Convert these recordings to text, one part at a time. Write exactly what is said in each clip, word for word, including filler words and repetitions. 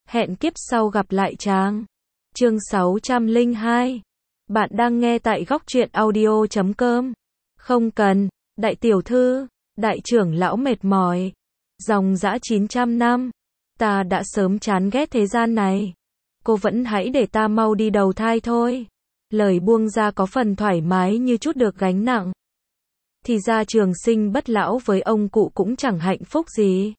Hẹn kiếp sau gặp lại chàng. Chương sáu trăm lẻ hai. Bạn đang nghe tại góc truyện audio chấm com. Không cần, đại tiểu thư, đại trưởng lão mệt mỏi. Dòng dã chín trăm năm, ta đã sớm chán ghét thế gian này. Cô vẫn hãy để ta mau đi đầu thai thôi. Lời buông ra có phần thoải mái như chút được gánh nặng. Thì ra trường sinh bất lão với ông cụ cũng chẳng hạnh phúc gì.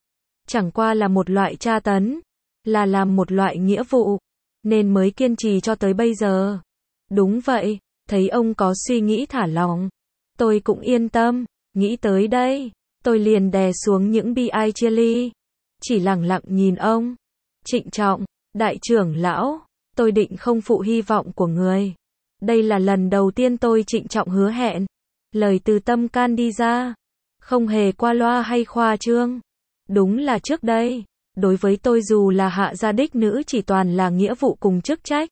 Chẳng qua là một loại tra tấn, là làm một loại nghĩa vụ, nên mới kiên trì cho tới bây giờ. Đúng vậy, thấy ông có suy nghĩ thả lỏng, tôi cũng yên tâm. Nghĩ tới đây, tôi liền đè xuống những bi ai chia ly, chỉ lặng lặng nhìn ông. Trịnh trọng, đại trưởng lão, tôi định không phụ hy vọng của người. Đây là lần đầu tiên tôi trịnh trọng hứa hẹn, lời từ tâm can đi ra, không hề qua loa hay khoa trương. Đúng là trước đây, đối với tôi dù là hạ gia đích nữ chỉ toàn là nghĩa vụ cùng chức trách.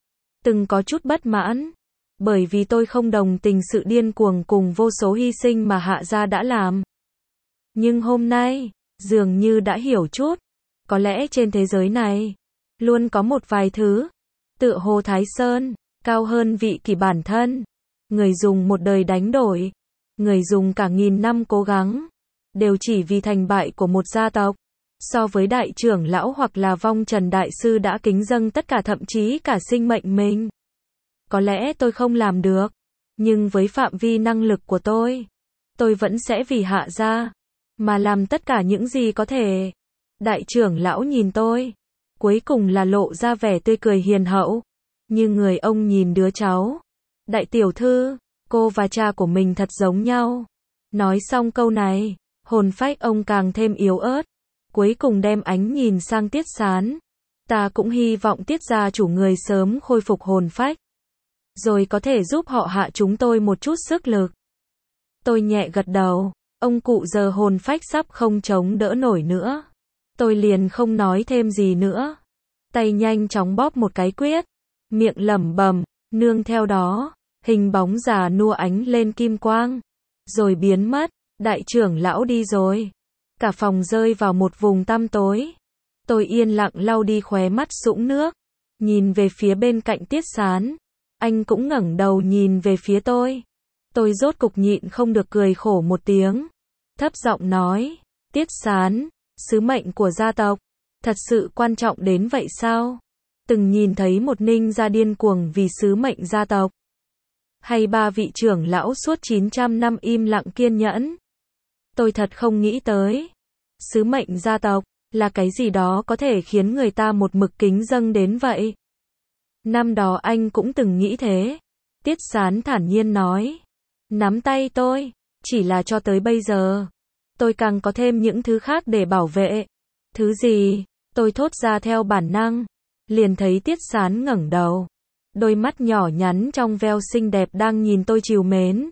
Từng có chút bất mãn, bởi vì tôi không đồng tình sự điên cuồng cùng vô số hy sinh mà hạ gia đã làm. Nhưng hôm nay, dường như đã hiểu chút, có lẽ trên thế giới này, luôn có một vài thứ, tựa hồ Thái Sơn, cao hơn vị kỷ bản thân. Người dùng một đời đánh đổi, người dùng cả nghìn năm cố gắng, đều chỉ vì thành bại của một gia tộc. So với đại trưởng lão hoặc là vong trần đại sư đã kính dâng tất cả thậm chí cả sinh mệnh mình. Có lẽ tôi không làm được, nhưng với phạm vi năng lực của tôi, tôi vẫn sẽ vì hạ gia, mà làm tất cả những gì có thể. Đại trưởng lão nhìn tôi, cuối cùng là lộ ra vẻ tươi cười hiền hậu, như người ông nhìn đứa cháu. Đại tiểu thư, cô và cha của mình thật giống nhau. Nói xong câu này, hồn phách ông càng thêm yếu ớt, cuối cùng đem ánh nhìn sang Tiết Sán. Ta cũng hy vọng Tiết gia chủ người sớm khôi phục hồn phách, rồi có thể giúp họ hạ chúng tôi một chút sức lực. Tôi nhẹ gật đầu, ông cụ giờ hồn phách sắp không chống đỡ nổi nữa. Tôi liền không nói thêm gì nữa. Tay nhanh chóng bóp một cái quyết, miệng lẩm bẩm, nương theo đó, hình bóng già nua ánh lên kim quang, rồi biến mất. Đại trưởng lão đi rồi. Cả phòng rơi vào một vùng tăm tối. Tôi yên lặng lau đi khóe mắt sũng nước, nhìn về phía bên cạnh Tiết Sán. Anh cũng ngẩng đầu nhìn về phía tôi. Tôi rốt cục nhịn không được cười khổ một tiếng, thấp giọng nói, Tiết Sán, sứ mệnh của gia tộc, thật sự quan trọng đến vậy sao? Từng nhìn thấy một ninh gia điên cuồng vì sứ mệnh gia tộc? Hay ba vị trưởng lão suốt chín trăm năm im lặng kiên nhẫn? Tôi thật không nghĩ tới. Sứ mệnh gia tộc, là cái gì đó có thể khiến người ta một mực kính dâng đến vậy. Năm đó anh cũng từng nghĩ thế. Tiết Sán thản nhiên nói. Nắm tay tôi, chỉ là cho tới bây giờ, tôi càng có thêm những thứ khác để bảo vệ. Thứ gì? Tôi thốt ra theo bản năng. Liền thấy Tiết Sán ngẩng đầu. Đôi mắt nhỏ nhắn trong veo xinh đẹp đang nhìn tôi trìu mến.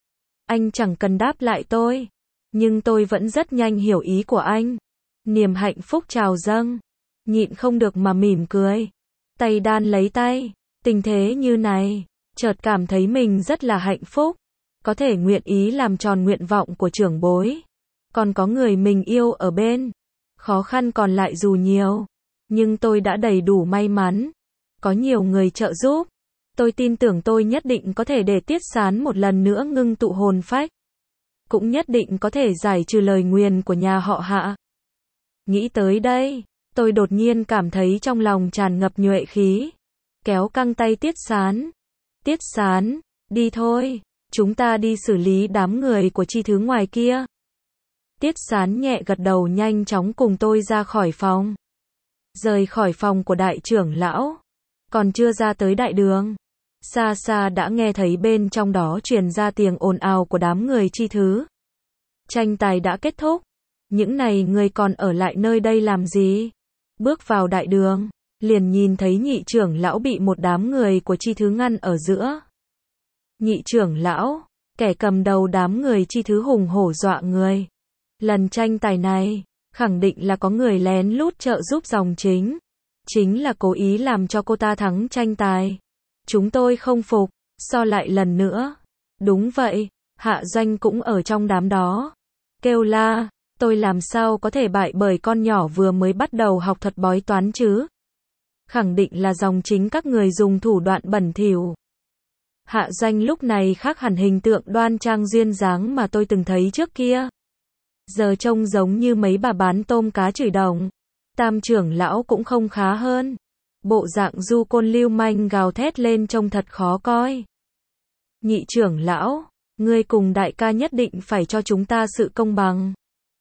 Anh chẳng cần đáp lại tôi, nhưng tôi vẫn rất nhanh hiểu ý của anh. Niềm hạnh phúc trào dâng, nhịn không được mà mỉm cười. Tay đan lấy tay, tình thế như này, chợt cảm thấy mình rất là hạnh phúc. Có thể nguyện ý làm tròn nguyện vọng của trưởng bối. Còn có người mình yêu ở bên. Khó khăn còn lại dù nhiều, nhưng tôi đã đầy đủ may mắn. Có nhiều người trợ giúp. Tôi tin tưởng tôi nhất định có thể để Tiết Sán một lần nữa ngưng tụ hồn phách. Cũng nhất định có thể giải trừ lời nguyền của nhà họ Hạ. Nghĩ tới đây, tôi đột nhiên cảm thấy trong lòng tràn ngập nhuệ khí. Kéo căng tay Tiết Sán. Tiết Sán, đi thôi, chúng ta đi xử lý đám người của Chi Thứ ngoài kia. Tiết Sán nhẹ gật đầu nhanh chóng cùng tôi ra khỏi phòng. Rời khỏi phòng của đại trưởng lão, còn chưa ra tới đại đường, xa xa đã nghe thấy bên trong đó truyền ra tiếng ồn ào của đám người Chi Thứ. Tranh tài đã kết thúc, những này người còn ở lại nơi đây làm gì? Bước vào đại đường, liền nhìn thấy nhị trưởng lão bị một đám người của Chi Thứ ngăn ở giữa. Nhị trưởng lão, kẻ cầm đầu đám người Chi Thứ hùng hổ dọa người. Lần tranh tài này, khẳng định là có người lén lút trợ giúp dòng chính. Chính là cố ý làm cho cô ta thắng tranh tài. Chúng tôi không phục, so lại lần nữa. Đúng vậy, Hạ Doanh cũng ở trong đám đó. Kêu la, Tôi làm sao có thể bại bởi con nhỏ vừa mới bắt đầu học thuật bói toán chứ? Khẳng định là dòng chính các người dùng thủ đoạn bẩn thỉu. Hạ Doanh lúc này khác hẳn hình tượng đoan trang duyên dáng mà tôi từng thấy trước kia. Giờ trông giống như mấy bà bán tôm cá chửi đồng. Tam trưởng lão cũng không khá hơn. Bộ dạng du côn lưu manh gào thét lên trông thật khó coi. Nhị trưởng lão, ngươi cùng đại ca nhất định phải cho chúng ta sự công bằng.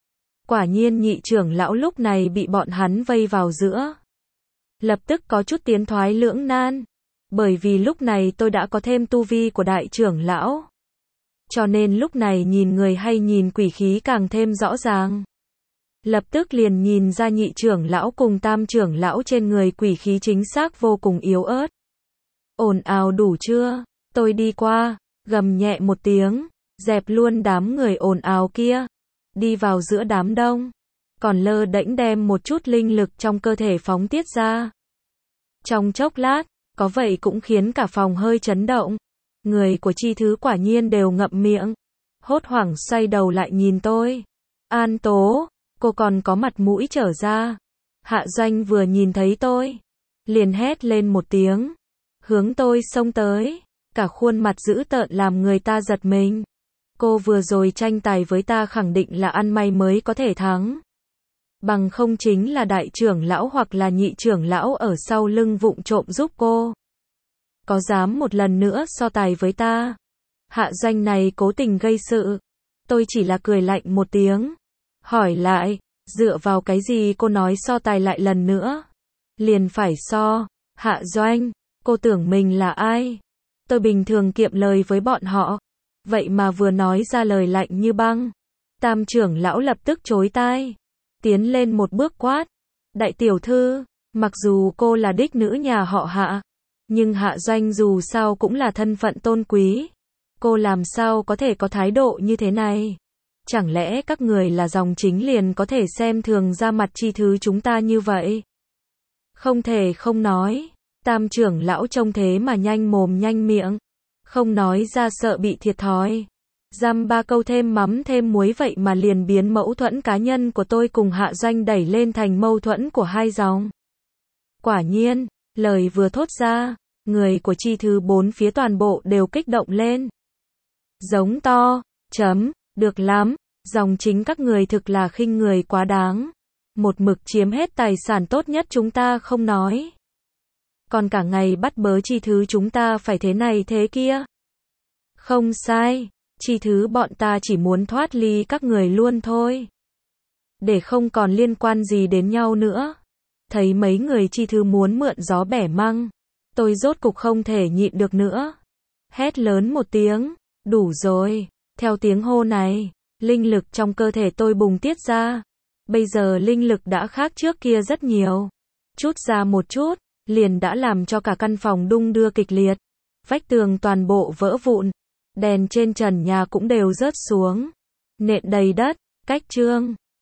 Quả nhiên nhị trưởng lão lúc này bị bọn hắn vây vào giữa. Lập tức có chút tiến thoái lưỡng nan. Bởi vì lúc này tôi đã có thêm tu vi của đại trưởng lão. Cho nên lúc này nhìn người hay nhìn quỷ khí càng thêm rõ ràng. Lập tức liền nhìn ra nhị trưởng lão cùng tam trưởng lão trên người quỷ khí chính xác vô cùng yếu ớt. Ồn ào đủ chưa? Tôi đi qua, gầm nhẹ một tiếng, dẹp luôn đám người ồn ào kia. Đi vào giữa đám đông. Còn lơ đễnh đem một chút linh lực trong cơ thể phóng tiết ra. Trong chốc lát, có vậy cũng khiến cả phòng hơi chấn động. Người của Chi Thứ quả nhiên đều ngậm miệng. Hốt hoảng xoay đầu lại nhìn tôi. An Tố, cô còn có mặt mũi trở ra. Hạ Doanh vừa nhìn thấy tôi, liền hét lên một tiếng. Hướng tôi xông tới. Cả khuôn mặt dữ tợn làm người ta giật mình. Cô vừa rồi tranh tài với ta khẳng định là ăn may mới có thể thắng. Bằng không chính là đại trưởng lão hoặc là nhị trưởng lão ở sau lưng vụng trộm giúp cô. Có dám một lần nữa so tài với ta? Hạ Doanh này cố tình gây sự. Tôi chỉ là cười lạnh một tiếng. Hỏi lại, dựa vào cái gì cô nói so tài lại lần nữa? Liền phải so. Hạ Doanh, cô tưởng mình là ai? Tôi bình thường kiệm lời với bọn họ. Vậy mà vừa nói ra lời lạnh như băng. Tam trưởng lão lập tức chối tai. Tiến lên một bước quát. Đại tiểu thư, mặc dù cô là đích nữ nhà họ Hạ, nhưng Hạ Doanh dù sao cũng là thân phận tôn quý. Cô làm sao có thể có thái độ như thế này? Chẳng lẽ các người là dòng chính liền có thể xem thường ra mặt Chi Thứ chúng ta như vậy? Không thể không nói. Tam trưởng lão trông thế mà nhanh mồm nhanh miệng. Không nói ra sợ bị thiệt thòi. Dăm ba câu thêm mắm thêm muối vậy mà liền biến mâu thuẫn cá nhân của tôi cùng Hạ Doanh đẩy lên thành mâu thuẫn của hai dòng. Quả nhiên, lời vừa thốt ra, người của Chi Thứ bốn phía toàn bộ đều kích động lên. Giống to, chấm, được lắm, dòng chính các người thực là khinh người quá đáng. Một mực chiếm hết tài sản tốt nhất chúng ta không nói. Còn cả ngày bắt bớ Chi Thứ chúng ta phải thế này thế kia. Không sai. Chi Thứ bọn ta chỉ muốn thoát ly các người luôn thôi. Để không còn liên quan gì đến nhau nữa. Thấy mấy người Chi Thứ muốn mượn gió bẻ măng. Tôi rốt cục không thể nhịn được nữa. Hét lớn một tiếng. Đủ rồi. Theo tiếng hô này, linh lực trong cơ thể tôi bùng tiết ra. Bây giờ linh lực đã khác trước kia rất nhiều. Chút ra một chút, liền đã làm cho cả căn phòng đung đưa kịch liệt. Vách tường toàn bộ vỡ vụn. Đèn trên trần nhà cũng đều rớt xuống. Nện đầy đất, cách trương.